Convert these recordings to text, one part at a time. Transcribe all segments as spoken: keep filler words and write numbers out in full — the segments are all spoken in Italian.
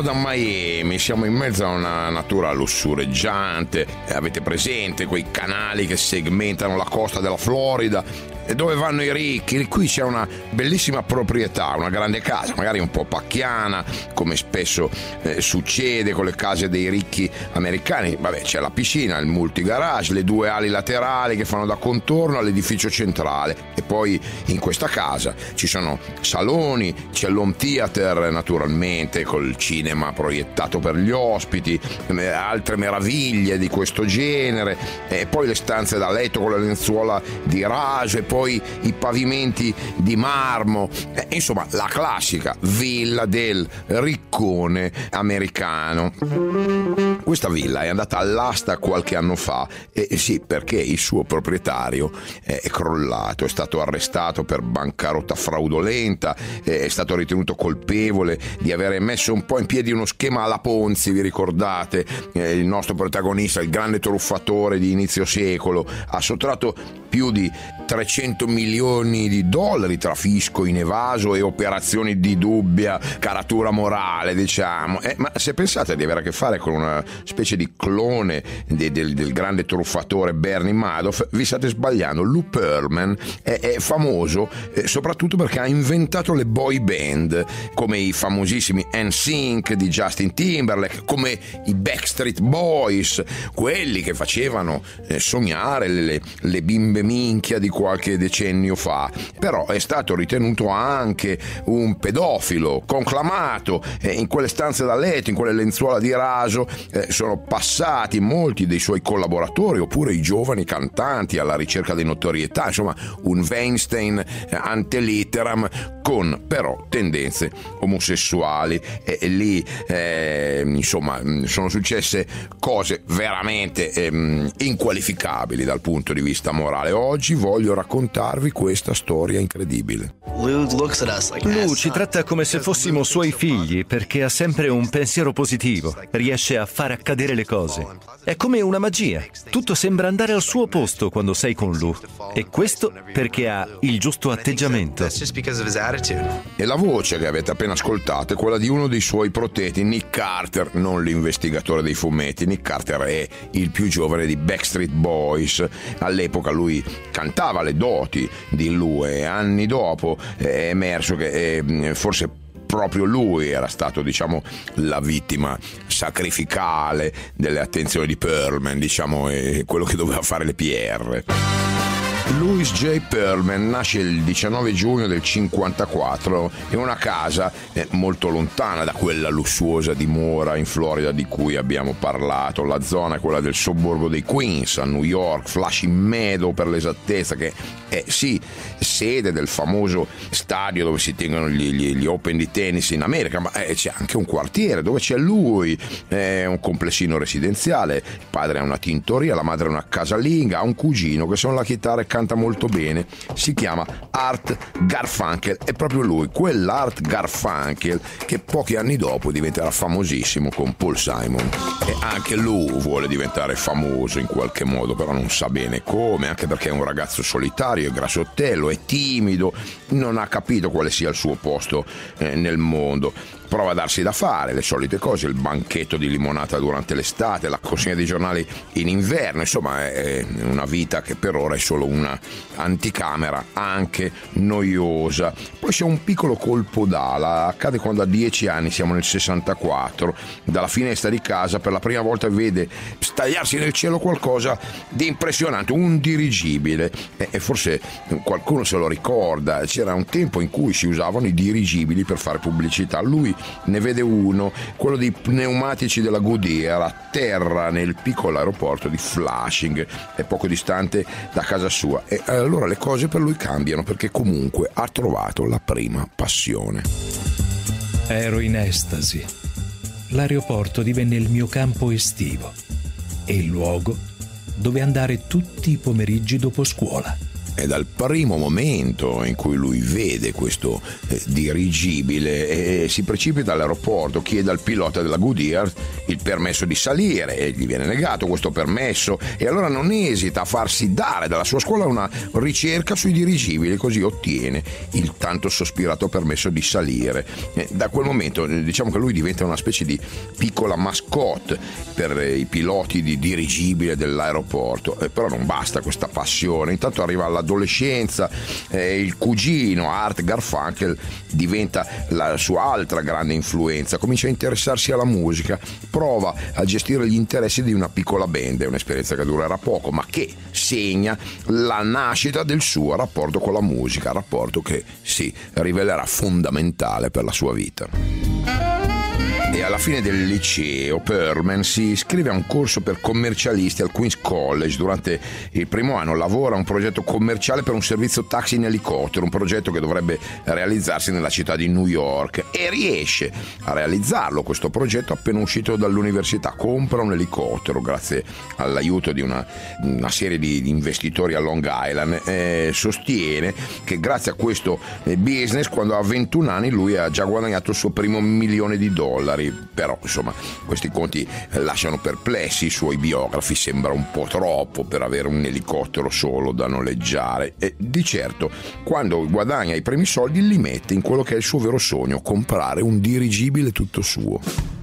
da Miami, siamo in mezzo a una natura lussureggiante. Avete presente quei canali che segmentano la costa della Florida, dove vanno i ricchi? Qui c'è una bellissima proprietà, una grande casa, magari un po' pacchiana, come spesso eh, succede con le case dei ricchi americani. Vabbè, c'è la piscina, il multigarage, le due ali laterali che fanno da contorno all'edificio centrale, e poi in questa casa ci sono saloni, c'è l'home theater naturalmente col cinema proiettato per gli ospiti, eh, altre meraviglie di questo genere, e poi le stanze da letto con la lenzuola di raso, e poi poi i pavimenti di marmo, eh, insomma la classica villa del riccone americano. Questa villa è andata all'asta qualche anno fa, e eh, sì, perché il suo proprietario eh, è crollato, è stato arrestato per bancarotta fraudolenta, eh, è stato ritenuto colpevole di aver messo un po' in piedi uno schema alla Ponzi, vi ricordate? Eh, il nostro protagonista, il grande truffatore di inizio secolo, ha sottratto più di trecento milioni di dollari tra fisco inevaso e operazioni di dubbia caratura morale, diciamo. Eh, ma se pensate di avere a che fare con una specie di clone de, del, del grande truffatore Bernie Madoff, vi state sbagliando. Lou Pearlman è, è famoso eh, soprattutto perché ha inventato le boy band, come i famosissimi N Sync di Justin Timberlake, come i Backstreet Boys, quelli che facevano eh, sognare le, le bimbe minchia di qualche decennio fa. Però è stato ritenuto anche un pedofilo conclamato. eh, in quelle stanze da letto, in quelle lenzuola di raso eh, sono passati molti dei suoi collaboratori, oppure i giovani cantanti alla ricerca di notorietà, insomma un Weinstein eh, ante litteram, con però tendenze omosessuali, e, e lì eh, insomma sono successe cose veramente eh, inqualificabili dal punto di vista morale. Oggi voglio raccontarvi questa storia incredibile. Lou ci tratta come se fossimo suoi figli, perché ha sempre un pensiero positivo, riesce a far accadere le cose. È come una magia, tutto sembra andare al suo posto quando sei con Lou, e questo perché ha il giusto atteggiamento. E la voce che avete appena ascoltato è quella di uno dei suoi proteti, Nick Carter, non l'investigatore dei fumetti. Nick Carter è il più giovane di Backstreet Boys. All'epoca lui cantava le doti di Lou, e anni dopo è emerso che eh, forse proprio lui era stato, diciamo, la vittima sacrificale delle attenzioni di Pearlman, diciamo, è quello che doveva fare le P R. Louis J. Pearlman nasce il diciannove giugno del cinquantaquattro in una casa eh, molto lontana da quella lussuosa dimora in Florida di cui abbiamo parlato. La zona è quella del sobborgo dei Queens, a New York, Flushing Meadow per l'esattezza, che è sì sede del famoso stadio dove si tengono gli, gli, gli Open di tennis in America, ma eh, c'è anche un quartiere dove c'è lui, è un complessino residenziale. Il padre ha una tintoria, la madre è una casalinga, ha un cugino che suona la chitarra e canta molto bene, si chiama Art Garfunkel. È proprio lui, quell'Art Garfunkel che pochi anni dopo diventerà famosissimo con Paul Simon. E anche lui vuole diventare famoso in qualche modo, però non sa bene come, anche perché è un ragazzo solitario, è grassottello, è timido, non ha capito quale sia il suo posto eh, nel mondo. Prova a darsi da fare, le solite cose, il banchetto di limonata durante l'estate, la consegna dei giornali in inverno, insomma è una vita che per ora è solo una anticamera, anche noiosa. Poi c'è un piccolo colpo d'ala, accade quando a dieci anni, siamo nel sessantaquattro, dalla finestra di casa per la prima volta vede stagliarsi nel cielo qualcosa di impressionante, un dirigibile, e forse qualcuno se lo ricorda, c'era un tempo in cui si usavano i dirigibili per fare pubblicità. Lui ne vede uno, quello dei pneumatici della Goodyear, atterra nel piccolo aeroporto di Flushing, è poco distante da casa sua, e allora le cose per lui cambiano, perché comunque ha trovato la prima passione. Ero in estasi. L'aeroporto divenne il mio campo estivo e il luogo dove andare tutti i pomeriggi dopo scuola. E dal primo momento in cui lui vede questo eh, dirigibile eh, si precipita all'aeroporto, chiede al pilota della Goodyear il permesso di salire e gli viene negato questo permesso, e allora non esita a farsi dare dalla sua scuola una ricerca sui dirigibili, così ottiene il tanto sospirato permesso di salire. Eh, da quel momento eh, diciamo che lui diventa una specie di piccola mascotte per eh, i piloti di dirigibile dell'aeroporto, eh, però non basta questa passione. Intanto arriva alla adolescenza, eh, il cugino Art Garfunkel diventa la sua altra grande influenza, comincia a interessarsi alla musica, prova a gestire gli interessi di una piccola band, è un'esperienza che durerà poco ma che segna la nascita del suo rapporto con la musica, rapporto che si rivelerà fondamentale per la sua vita. E alla fine del liceo Perlman si iscrive a un corso per commercialisti al Queen's College. Durante il primo anno lavora a un progetto commerciale per un servizio taxi in elicottero, un progetto che dovrebbe realizzarsi nella città di New York, e riesce a realizzarlo questo progetto appena uscito dall'università. Compra un elicottero grazie all'aiuto di una, una serie di investitori a Long Island. Eh, sostiene che grazie a questo business quando ha ventuno anni lui ha già guadagnato il suo primo milione di dollari. Però insomma questi conti lasciano perplessi i suoi biografi, sembra un po' troppo per avere un elicottero solo da noleggiare, e di certo quando guadagna i primi soldi li mette in quello che è il suo vero sogno: comprare un dirigibile tutto suo.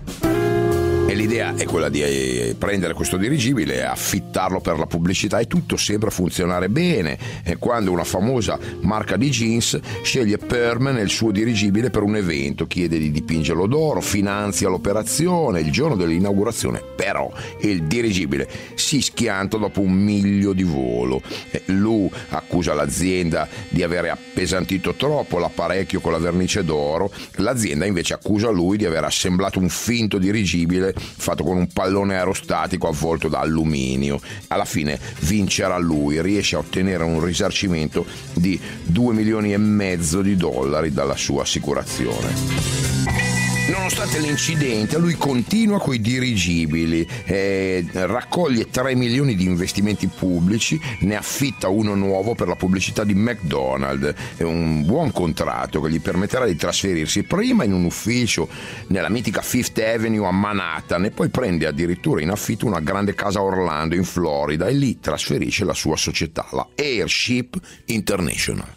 E l'idea è quella di prendere questo dirigibile e affittarlo per la pubblicità, e tutto sembra funzionare bene. E quando una famosa marca di jeans sceglie Perlman e il suo dirigibile per un evento, chiede di dipingerlo d'oro, finanzia l'operazione. Il giorno dell'inaugurazione però il dirigibile si schianta dopo un miglio di volo. Lui accusa l'azienda di avere appesantito troppo l'apparecchio con la vernice d'oro, l'azienda invece accusa lui di aver assemblato un finto dirigibile fatto con un pallone aerostatico avvolto da alluminio. Alla fine vincerà lui, riesce a ottenere un risarcimento di due milioni e mezzo di dollari dalla sua assicurazione. Nonostante l'incidente, lui continua coi dirigibili, eh, raccoglie tre milioni di investimenti pubblici, ne affitta uno nuovo per la pubblicità di McDonald's. È un buon contratto che gli permetterà di trasferirsi prima in un ufficio nella mitica Fifth Avenue a Manhattan, e poi prende addirittura in affitto una grande casa a Orlando in Florida, e lì trasferisce la sua società, la Airship International.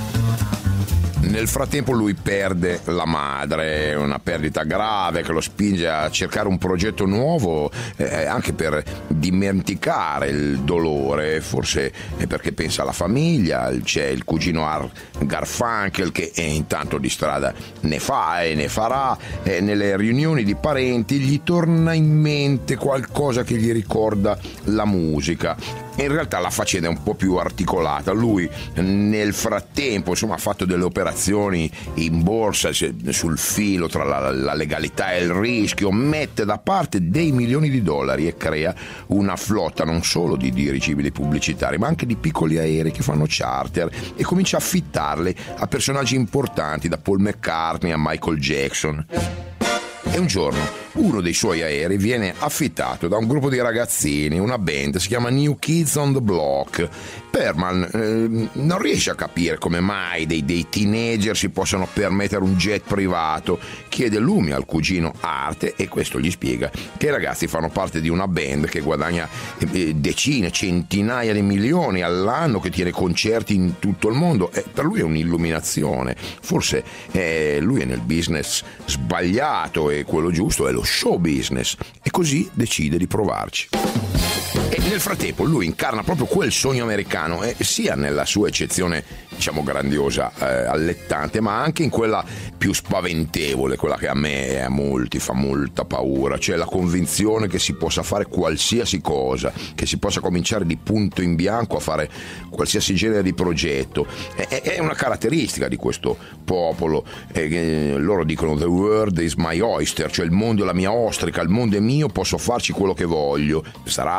Nel frattempo lui perde la madre, una perdita grave che lo spinge a cercare un progetto nuovo, eh, anche per dimenticare il dolore, forse è perché pensa alla famiglia. C'è il cugino Art Garfunkel che eh, intanto di strada ne fa e ne farà, e nelle riunioni di parenti gli torna in mente qualcosa che gli ricorda la musica. In realtà la faccenda è un po' più articolata. Lui nel frattempo insomma ha fatto delle operazioni in borsa sul filo tra la, la legalità e il rischio, mette da parte dei milioni di dollari e crea una flotta non solo di dirigibili pubblicitari ma anche di piccoli aerei che fanno charter, e comincia a affittarli a personaggi importanti, da Paul McCartney a Michael Jackson. E un giorno uno dei suoi aerei viene affittato da un gruppo di ragazzini, una band, si chiama New Kids on the Block. Perlman eh, non riesce a capire come mai dei, dei teenager si possano permettere un jet privato, chiede lumi al cugino Art, e questo gli spiega che i ragazzi fanno parte di una band che guadagna eh, decine, centinaia di milioni all'anno, che tiene concerti in tutto il mondo, e per lui è un'illuminazione. Forse eh, lui è nel business sbagliato e quello giusto è lo show business, e così decide di provarci. E nel frattempo lui incarna proprio quel sogno americano, eh, sia nella sua eccezione diciamo grandiosa, eh, allettante, ma anche in quella più spaventevole, quella che a me e a molti fa molta paura, cioè la convinzione che si possa fare qualsiasi cosa, che si possa cominciare di punto in bianco a fare qualsiasi genere di progetto. È, è una caratteristica di questo popolo, eh, loro dicono the world is my oyster, cioè il mondo è la mia ostrica, il mondo è mio, posso farci quello che voglio. Sarà lo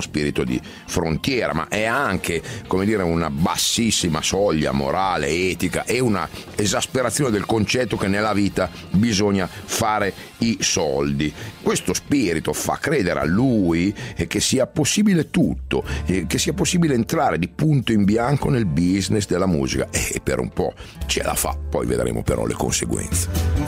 spirito di frontiera, ma è anche, come dire, una bassissima soglia morale, etica e una esasperazione del concetto che nella vita bisogna fare i soldi. Questo spirito fa credere a lui che sia possibile tutto, che sia possibile entrare di punto in bianco nel business della musica, e per un po' ce la fa, poi vedremo però le conseguenze.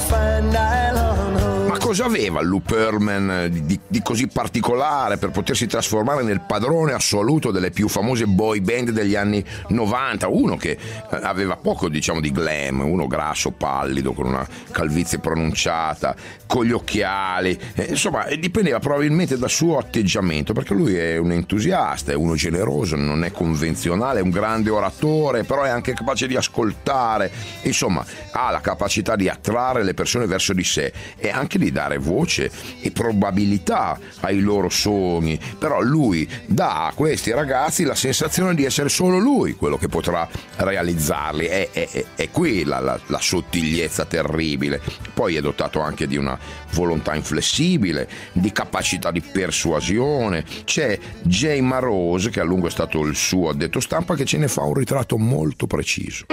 Ma cosa aveva Lou Pearlman di, di così particolare per potersi trasformare nel padrone assoluto delle più famose boy band degli anni novanta? Uno che aveva poco, diciamo, di glam, uno grasso, pallido, con una calvizie pronunciata, con gli occhiali, eh, insomma dipendeva probabilmente dal suo atteggiamento, perché lui è un entusiasta, è uno generoso, non è convenzionale, è un grande oratore, però è anche capace di ascoltare, insomma ha la capacità di attrarre le persone verso di sé e anche di dare voce e probabilità ai loro sogni. Però lui dà a questi ragazzi la sensazione di essere solo lui quello che potrà realizzarli. È, è, è qui la, la, la sottigliezza terribile. Poi è dotato anche di una volontà inflessibile, di capacità di persuasione. C'è Jay Marose, che a lungo è stato il suo addetto stampa, che ce ne fa un ritratto molto preciso.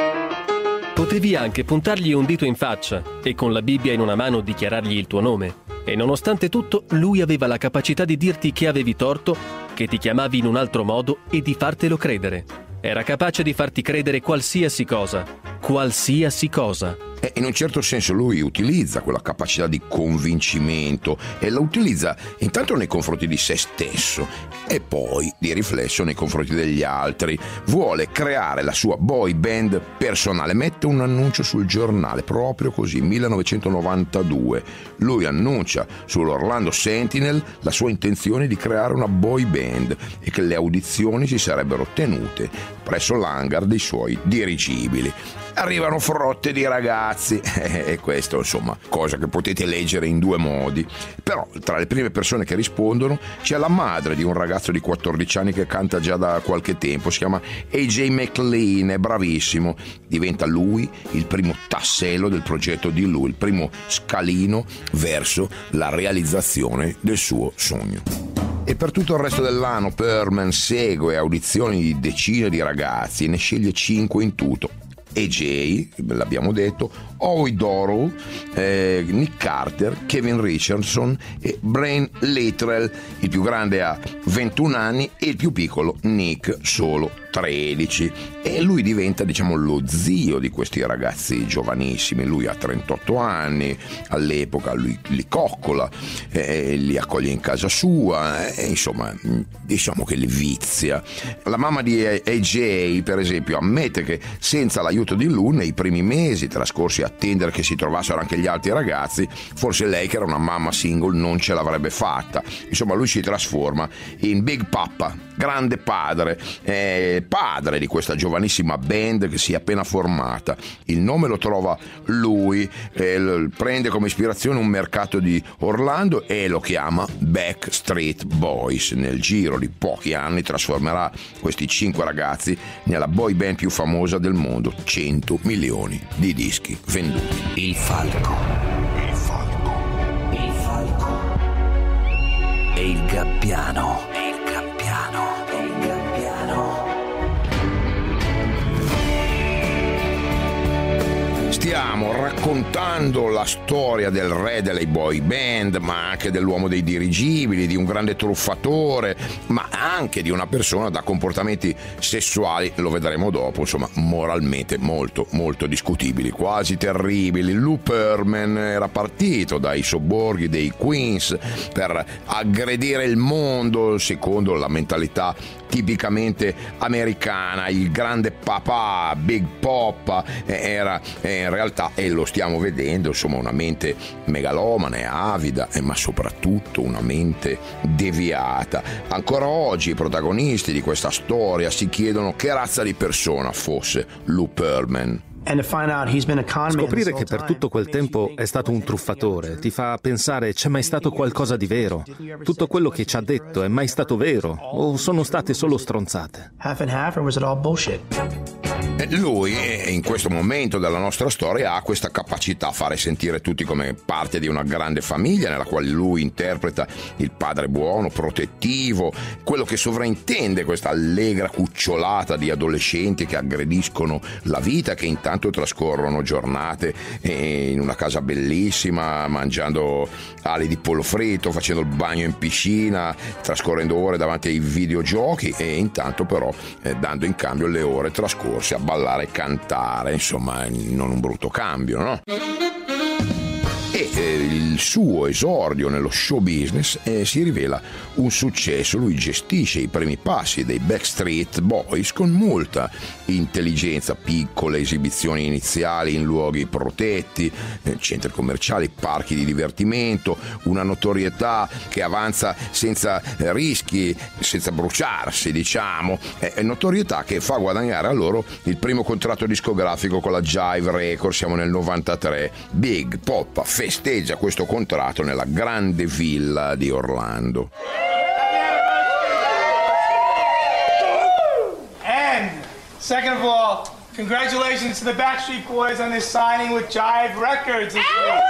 Potevi anche puntargli un dito in faccia e con la Bibbia in una mano dichiarargli il tuo nome. E nonostante tutto, lui aveva la capacità di dirti che avevi torto, che ti chiamavi in un altro modo e di fartelo credere. Era capace di farti credere qualsiasi cosa, qualsiasi cosa. E in un certo senso lui utilizza quella capacità di convincimento e la utilizza intanto nei confronti di se stesso e poi di riflesso nei confronti degli altri. Vuole creare la sua boy band personale, mette un annuncio sul giornale proprio così, millenovecentonovantadue. Lui annuncia sull'Orlando Sentinel la sua intenzione di creare una boy band e che le audizioni si sarebbero tenute presso l'hangar dei suoi dirigibili. Arrivano frotte di ragazzi e questo, insomma, cosa che potete leggere in due modi. Però tra le prime persone che rispondono c'è la madre di un ragazzo di quattordici anni che canta già da qualche tempo, si chiama A J McLean, è bravissimo. Diventa lui il primo tassello del progetto di lui, il primo scalino verso la realizzazione del suo sogno. E per tutto il resto dell'anno Pearlman segue audizioni di decine di ragazzi e ne sceglie cinque in tutto. A J, l'abbiamo detto, Howie Dorough, eh, Nick Carter, Kevin Richardson e Brian Littrell. Il più grande ha ventuno anni e il più piccolo, Nick, solo tredici. E lui diventa, diciamo, lo zio di questi ragazzi giovanissimi. Lui ha trentotto anni, all'epoca lui li coccola, eh, li accoglie in casa sua, e eh, insomma diciamo che li vizia. La mamma di A J, per esempio, ammette che senza l'aiuto di Lou nei primi mesi trascorsi a attendere che si trovassero anche gli altri ragazzi, forse lei, che era una mamma single, non ce l'avrebbe fatta. Insomma lui si trasforma in Big Papa, grande padre, eh, padre di questa giovanissima band che si è appena formata. Il nome lo trova lui, eh, prende come ispirazione un mercato di Orlando e lo chiama Backstreet Boys. Nel giro di pochi anni trasformerà questi cinque ragazzi nella boy band più famosa del mondo, cento milioni di dischi venduti. Il falco, il falco, il falco e il gabbiano, e il gabbiano, e il gabbiano. Stiamo raccontando la storia del re delle boy band, ma anche dell'uomo dei dirigibili, di un grande truffatore, ma anche di una persona da comportamenti sessuali, lo vedremo dopo, insomma, moralmente molto, molto discutibili, quasi terribili. Lou Pearlman era partito dai sobborghi dei Queens per aggredire il mondo secondo la mentalità tipicamente americana. Il grande papà, Big Papa, era in realtà, e lo stiamo vedendo, insomma, una mente megalomana e avida, ma soprattutto una mente deviata. Ancora oggi i protagonisti di questa storia si chiedono che razza di persona fosse Lou Pearlman. Scoprire che per tutto quel tempo è stato un truffatore ti fa pensare: c'è mai stato qualcosa di vero? Tutto quello che ci ha detto è mai stato vero? O sono state solo stronzate? Half and half, or was it all bullshit? Lui in questo momento della nostra storia ha questa capacità a fare sentire tutti come parte di una grande famiglia nella quale lui interpreta il padre buono, protettivo, quello che sovraintende questa allegra cucciolata di adolescenti che aggrediscono la vita, che intanto trascorrono giornate in una casa bellissima, mangiando ali di pollo fritto, facendo il bagno in piscina, trascorrendo ore davanti ai videogiochi e intanto però eh, dando in cambio le ore trascorse a ballare e cantare, insomma non un brutto cambio, no? E eh, il suo esordio nello show business eh, si rivela un successo. Lui gestisce i primi passi dei Backstreet Boys con molta intelligenza, piccole esibizioni iniziali in luoghi protetti, eh, centri commerciali, parchi di divertimento, una notorietà che avanza senza eh, rischi, senza bruciarsi, diciamo, eh, notorietà che fa guadagnare a loro il primo contratto discografico con la Jive Records. Siamo nel novantatré. Big Poppa festeggia questo contratto nella grande villa di Orlando. And second of all, congratulations to the Backstreet Boys on this signing with Jive Records this week.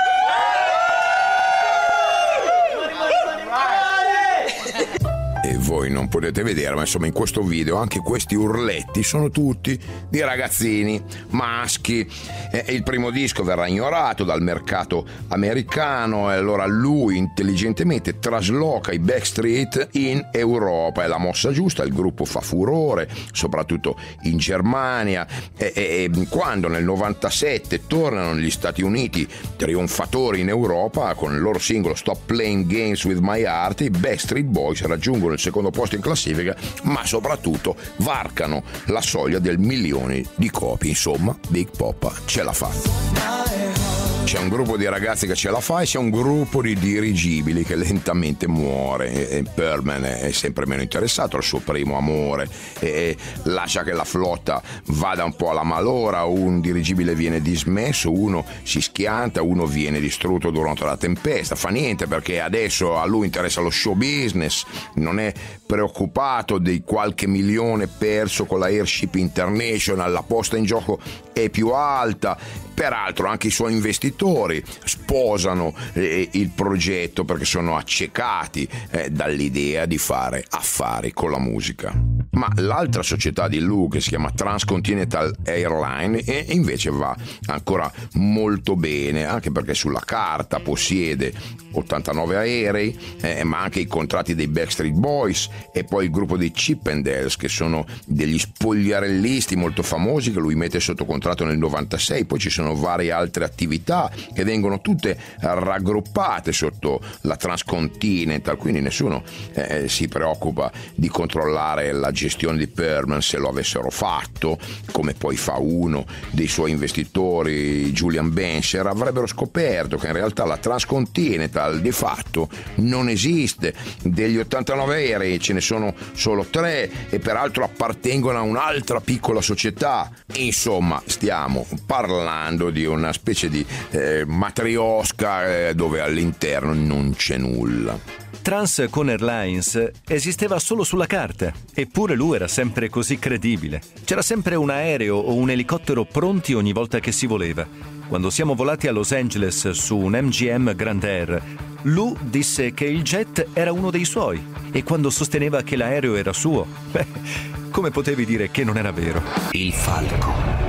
E voi non potete vedere, ma insomma in questo video anche questi urletti sono tutti di ragazzini maschi. E il primo disco verrà ignorato dal mercato americano e allora lui intelligentemente trasloca i Backstreet in Europa. È la mossa giusta, il gruppo fa furore soprattutto in Germania e, e, e quando nel novantasette tornano negli Stati Uniti trionfatori in Europa con il loro singolo Stop Playing Games With My Heart, i Backstreet Boys raggiungono il secondo posto in classifica, ma soprattutto varcano la soglia del milione di copie. Insomma, Big Poppa ce la fa. C'è un gruppo di ragazzi che ce la fa e c'è un gruppo di dirigibili che lentamente muore e Pearlman è sempre meno interessato al suo primo amore e lascia che la flotta vada un po' alla malora. Un dirigibile viene dismesso, uno si schianta, uno viene distrutto durante la tempesta. Fa niente perché adesso a lui interessa lo show business, non è preoccupato di qualche milione perso con la Airship International, la posta in gioco è più alta. Peraltro anche i suoi investitori sposano eh, il progetto perché sono accecati eh, dall'idea di fare affari con la musica. Ma l'altra società di Lou, che si chiama Transcontinental Airlines, eh, invece va ancora molto bene, anche perché sulla carta possiede ottantanove aerei, eh, ma anche i contratti dei Backstreet Boys e poi il gruppo dei Chip and Dales, che sono degli spogliarellisti molto famosi che lui mette sotto contratto nel novantasei. Poi ci sono varie altre attività che vengono tutte raggruppate sotto la Transcontinental, quindi nessuno eh, si preoccupa di controllare la gestione di Pearlman. Se lo avessero fatto, come poi fa uno dei suoi investitori, Julian Bencher, avrebbero scoperto che in realtà la Transcontinental di fatto non esiste. Degli ottantanove aerei ce ne sono solo tre e peraltro appartengono a un'altra piccola società. Insomma, stiamo parlando di una specie di eh, matriosca eh, dove all'interno non c'è nulla. Transcon Airlines esisteva solo sulla carta, eppure lui era sempre così credibile. C'era sempre un aereo o un elicottero pronti ogni volta che si voleva. Quando siamo volati a Los Angeles su un M G M Grand Air, Lou disse che il jet era uno dei suoi e quando sosteneva che l'aereo era suo, beh, come potevi dire che non era vero? Il falco.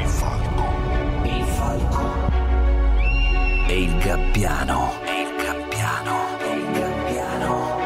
E il gabbiano. E il gabbiano. E il gabbiano.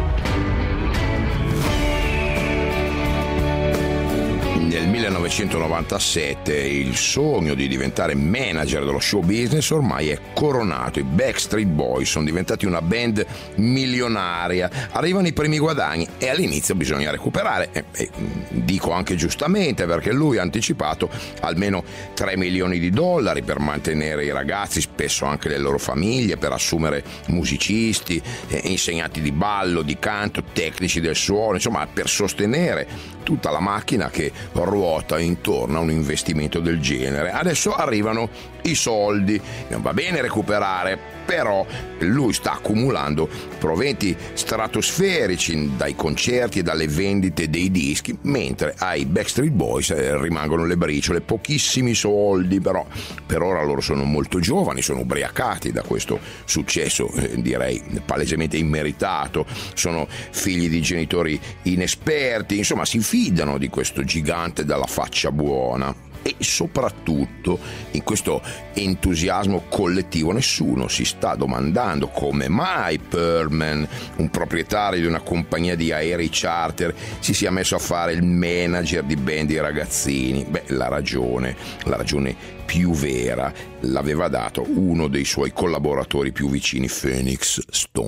Nel millenovecentonovantasette il sogno di diventare manager dello show business ormai è coronato. I Backstreet Boys sono diventati una band milionaria, arrivano i primi guadagni e all'inizio bisogna recuperare, e, e dico anche giustamente, perché lui ha anticipato almeno tre milioni di dollari per mantenere i ragazzi, spesso anche le loro famiglie, per assumere musicisti, eh, insegnanti di ballo, di canto, tecnici del suono, insomma per sostenere tutta la macchina che ruota intorno a un investimento del genere. Adesso arrivano i soldi. Non va bene recuperare, però lui sta accumulando proventi stratosferici dai concerti e dalle vendite dei dischi, mentre ai Backstreet Boys rimangono le briciole, pochissimi soldi, però per ora loro sono molto giovani, sono ubriacati da questo successo, eh, direi palesemente immeritato, sono figli di genitori inesperti, insomma si fidano di questo gigante dalla faccia buona. E soprattutto in questo entusiasmo collettivo nessuno si sta domandando come mai Pearlman, un proprietario di una compagnia di aerei charter, si sia messo a fare il manager di band di ragazzini. Beh, la ragione, la ragione più vera l'aveva dato uno dei suoi collaboratori più vicini, Phoenix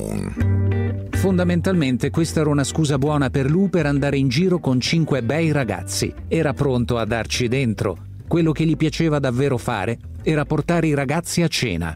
Stone. Fondamentalmente questa era una scusa buona per lui per andare in giro con cinque bei ragazzi. Era pronto a darci dentro. Quello che gli piaceva davvero fare era portare i ragazzi a cena.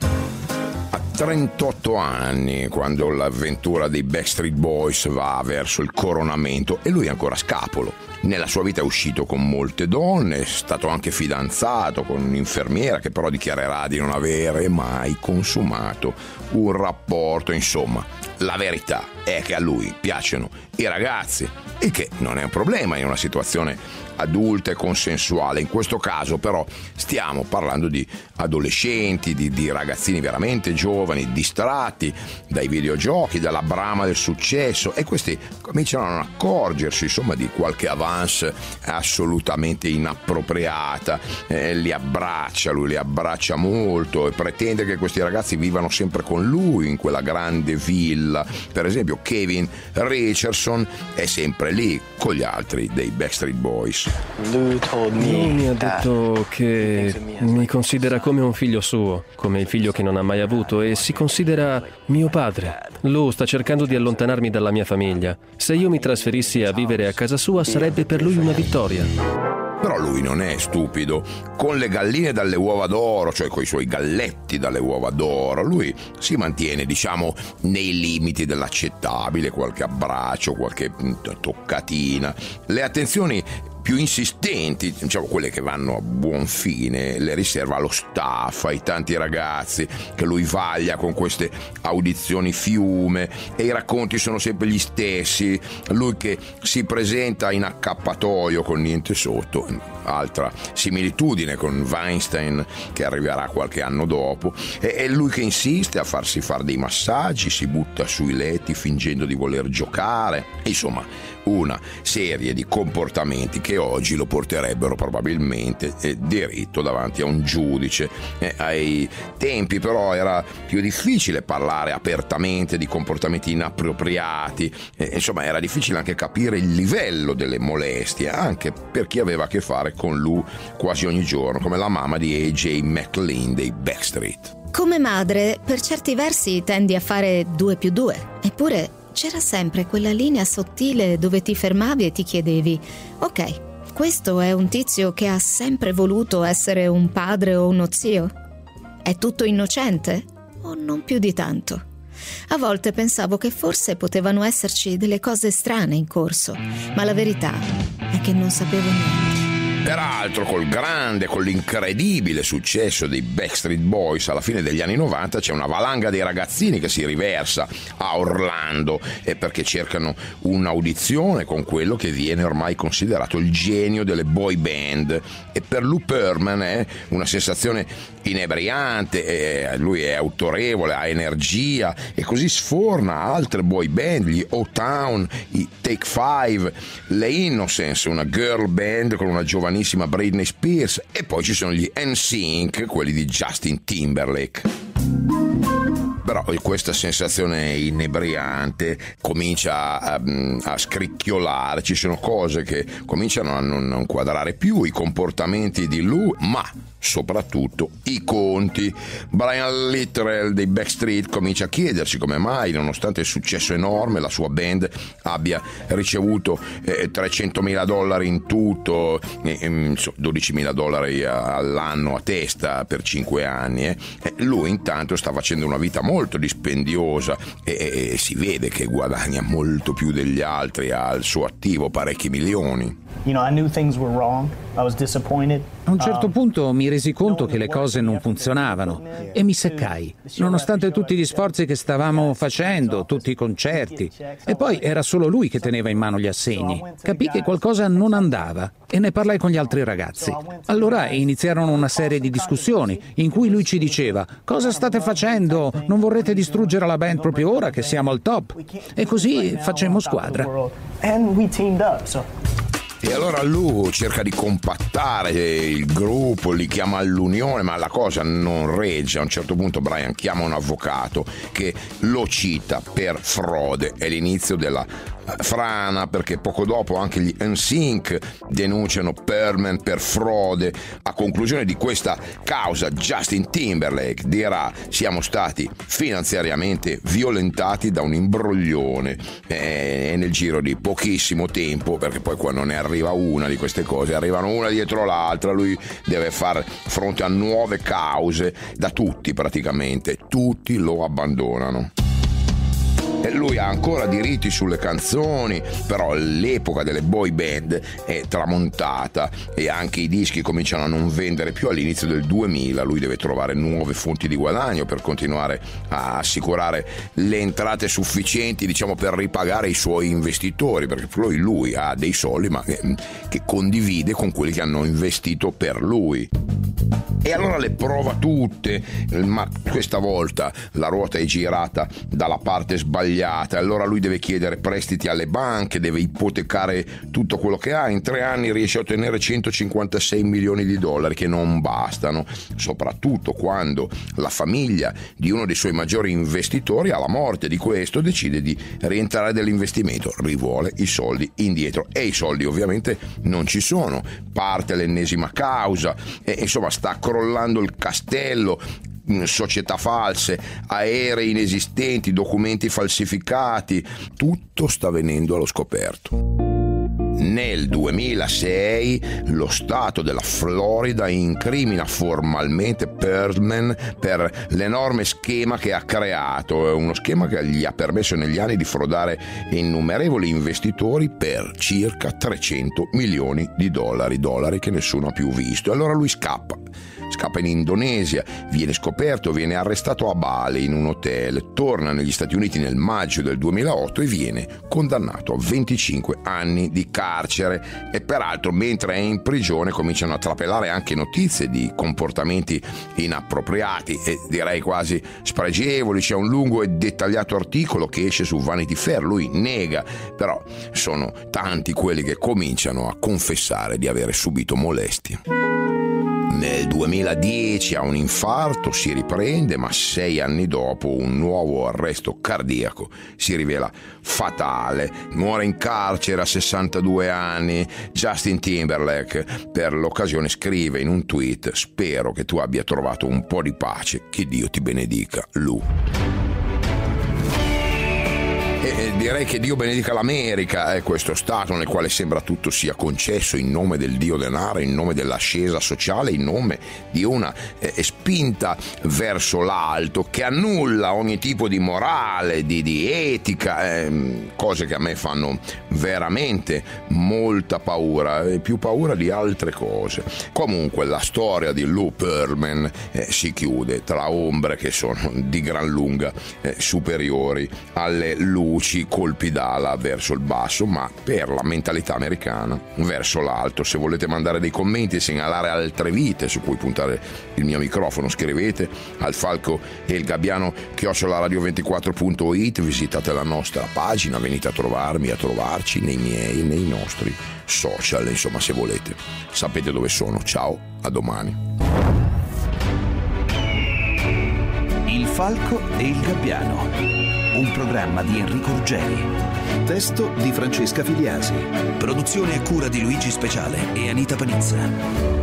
A trentotto anni, quando l'avventura dei Backstreet Boys va verso il coronamento, e lui è ancora scapolo. Nella sua vita è uscito con molte donne, è stato anche fidanzato con un'infermiera che però dichiarerà di non avere mai consumato un rapporto. Insomma, la verità è che a lui piacciono i ragazzi, il che non è un problema in una situazione adulta e consensuale. In questo caso però stiamo parlando di adolescenti, di, di ragazzini veramente giovani, distratti dai videogiochi, dalla brama del successo, e questi cominciano a non accorgersi insomma di qualche avance assolutamente inappropriata. Eh, li abbraccia, lui li abbraccia molto e pretende che questi ragazzi vivano sempre con lui in quella grande villa. Per esempio Kevin Richardson è sempre lì con gli altri dei Backstreet Boys. Lui mi ha detto che mi considera come un figlio suo, come il figlio che non ha mai avuto, e si considera mio padre. Lui sta cercando di allontanarmi dalla mia famiglia. Se io mi trasferissi a vivere a casa sua sarebbe per lui una vittoria. Però lui non è stupido. Con le galline dalle uova d'oro, cioè con i suoi galletti dalle uova d'oro, lui si mantiene, diciamo, nei limiti dell'accettabile, qualche abbraccio, qualche toccatina. Le attenzioni più insistenti, diciamo quelle che vanno a buon fine, le riserva allo staff, ai tanti ragazzi che lui vaglia con queste audizioni fiume, e i racconti sono sempre gli stessi. Lui che si presenta in accappatoio con niente sotto, altra similitudine con Weinstein che arriverà qualche anno dopo, e, e lui che insiste a farsi fare dei massaggi, si butta sui letti fingendo di voler giocare. Insomma, una serie di comportamenti che oggi lo porterebbero probabilmente eh, diritto davanti a un giudice. Eh, ai tempi però era più difficile parlare apertamente di comportamenti inappropriati, eh, insomma era difficile anche capire il livello delle molestie, anche per chi aveva a che fare con lui quasi ogni giorno, come la mamma di A J McLean dei Backstreet. Come madre, per certi versi tendi a fare due più due, eppure c'era sempre quella linea sottile dove ti fermavi e ti chiedevi: ok, questo è un tizio che ha sempre voluto essere un padre o uno zio? È tutto innocente? O non più di tanto? A volte pensavo che forse potevano esserci delle cose strane in corso, ma la verità è che non sapevo niente. Peraltro, col grande, con l'incredibile successo dei Backstreet Boys alla fine degli anni novanta, c'è una valanga dei ragazzini che si riversa a Orlando, e perché cercano un'audizione con quello che viene ormai considerato il genio delle boy band. E per Lou Pearlman è una sensazione inebriante, e lui è autorevole, ha energia, e così sforna altre boy band, gli O-Town, i Take Five, le Innocence, una girl band con una giovanissima Britney Spears, e poi ci sono gli N Sync, quelli di Justin Timberlake. Però questa sensazione inebriante comincia a, a scricchiolare, ci sono cose che cominciano a non, non quadrare più, i comportamenti di lui, ma soprattutto i conti. Brian Littrell dei Backstreet comincia a chiedersi come mai, nonostante il successo enorme, la sua band abbia ricevuto eh, trecentomila dollari in tutto, eh, dodicimila dollari all'anno a testa per cinque anni. Eh. Lui intanto sta facendo una vita molto dispendiosa, e, e si vede che guadagna molto più degli altri, ha al suo attivo parecchi milioni. You know, I knew things were wrong. I was disappointed. A un certo punto mi resi conto che le cose non funzionavano e mi seccai, nonostante tutti gli sforzi che stavamo facendo, tutti i concerti. E poi era solo lui che teneva in mano gli assegni. Capii che qualcosa non andava e ne parlai con gli altri ragazzi. Allora iniziarono una serie di discussioni in cui lui ci diceva: cosa state facendo? Non vorrete distruggere la band proprio ora che siamo al top? E così facemmo squadra. E allora lui cerca di compattare il gruppo, li chiama all'unione, ma la cosa non regge. A un certo punto Brian chiama un avvocato che lo cita per frode. È l'inizio della frana, perché poco dopo anche gli N Sync denunciano Pearlman per frode. A conclusione di questa causa Justin Timberlake dirà: siamo stati finanziariamente violentati da un imbroglione, e nel giro di pochissimo tempo, perché poi quando ne arriva una di queste cose arrivano una dietro l'altra, lui deve far fronte a nuove cause da tutti, praticamente tutti lo abbandonano. E lui ha ancora diritti sulle canzoni, però l'epoca delle boy band è tramontata e anche i dischi cominciano a non vendere più. All'inizio del duemila lui deve trovare nuove fonti di guadagno per continuare a assicurare le entrate sufficienti, diciamo, per ripagare i suoi investitori, perché poi lui ha dei soldi ma che, che condivide con quelli che hanno investito per lui. E allora le prova tutte, ma questa volta la ruota è girata dalla parte sbagliata. Allora lui deve chiedere prestiti alle banche, deve ipotecare tutto quello che ha. In tre anni riesce a ottenere centocinquantasei milioni di dollari, che non bastano, soprattutto quando la famiglia di uno dei suoi maggiori investitori, alla morte di questo, decide di rientrare dell'investimento, rivuole i soldi indietro, e i soldi ovviamente non ci sono. Parte l'ennesima causa e insomma sta crollando il castello. Società false, aerei inesistenti, documenti falsificati, tutto sta venendo allo scoperto. Nel duemilasei lo Stato della Florida incrimina formalmente Pearlman per l'enorme schema che ha creato, uno schema che gli ha permesso negli anni di frodare innumerevoli investitori per circa trecento milioni di dollari, dollari che nessuno ha più visto. Allora lui scappa. Scappa in Indonesia, viene scoperto, viene arrestato a Bali in un hotel, torna negli Stati Uniti nel maggio del duemilaotto e viene condannato a venticinque anni di carcere. E peraltro mentre è in prigione cominciano a trapelare anche notizie di comportamenti inappropriati e direi quasi spregevoli. C'è un lungo e dettagliato articolo che esce su Vanity Fair, lui nega, però sono tanti quelli che cominciano a confessare di avere subito molestie. Nel duemiladieci ha un infarto, si riprende, ma sei anni dopo un nuovo arresto cardiaco si rivela fatale. Muore in carcere a sessantadue anni. Justin Timberlake per l'occasione scrive in un tweet: spero che tu abbia trovato un po' di pace, che Dio ti benedica, Lou. E direi che Dio benedica l'America, è questo stato nel quale sembra tutto sia concesso in nome del dio denaro, in nome dell'ascesa sociale, in nome di una eh, spinta verso l'alto che annulla ogni tipo di morale, di, di etica, eh, cose che a me fanno veramente molta paura, e più paura di altre cose. Comunque la storia di Lou Pearlman eh, si chiude tra ombre che sono di gran lunga eh, superiori alle luci, colpi d'ala verso il basso, ma per la mentalità americana verso l'alto. Se volete mandare dei commenti e segnalare altre vite su cui puntare il mio microfono, scrivete al falco e il gabbiano chiocciola radio ventiquattro punto it, visitate la nostra pagina, venite a trovarmi, a trovarci nei miei, nei nostri social, insomma, se volete sapete dove sono. Ciao, a domani. Il falco e il gabbiano, un programma di Enrico Ruggeri. Testo di Francesca Filiasi. Produzione a cura di Luigi Speciale e Anita Panizza.